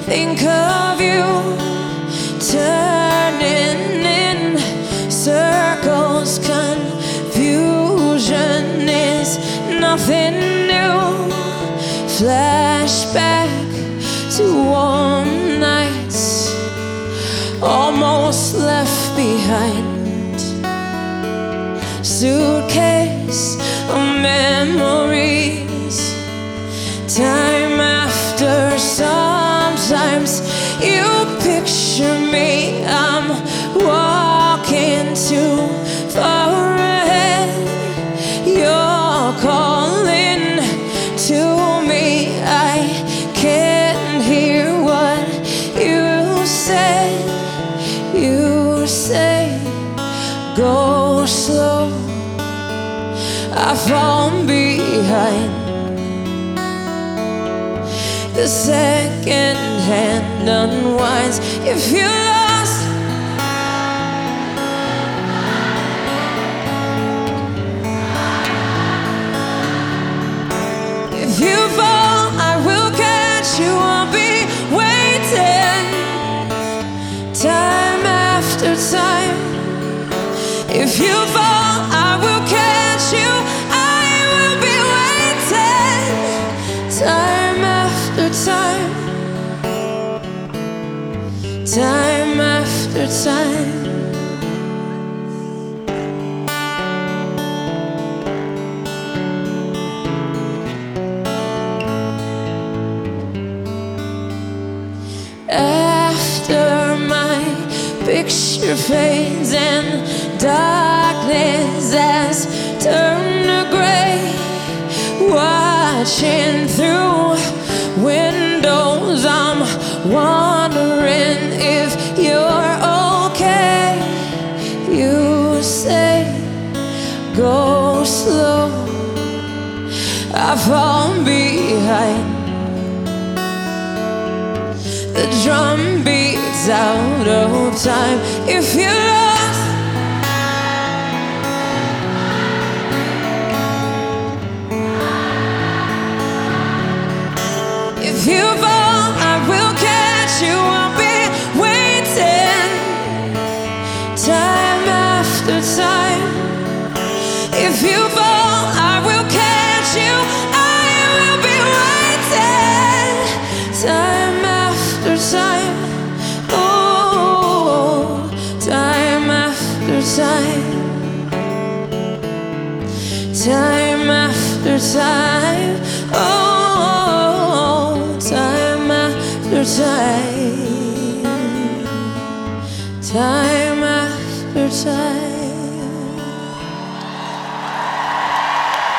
think of you, turning in circles. Confusion is nothing new. Flashback to warm nights almost left behind. Suitcase of memories, time after. Sometimes you picture me, I'm walking too far ahead. You're calling to me, I can't hear what you said. You say, go slow, I fall behind. The second hand unwinds. If you're lost, if you fall, I will catch you. I'll be waiting, time after time. If you fall, I will catch you. I will be waiting, time after time, time after time. After my picture fades and darkness has turned to gray, watching through windows, I'm wondering if you're okay. You say, go slow, I fall behind. The drum beats out of time. If you're lost, if you fall, I will catch you. I'll be waiting, time after time. If you fall, I will catch you. I will be waiting, time after time. Oh, time after time, time after time. Oh, time after time, time after time.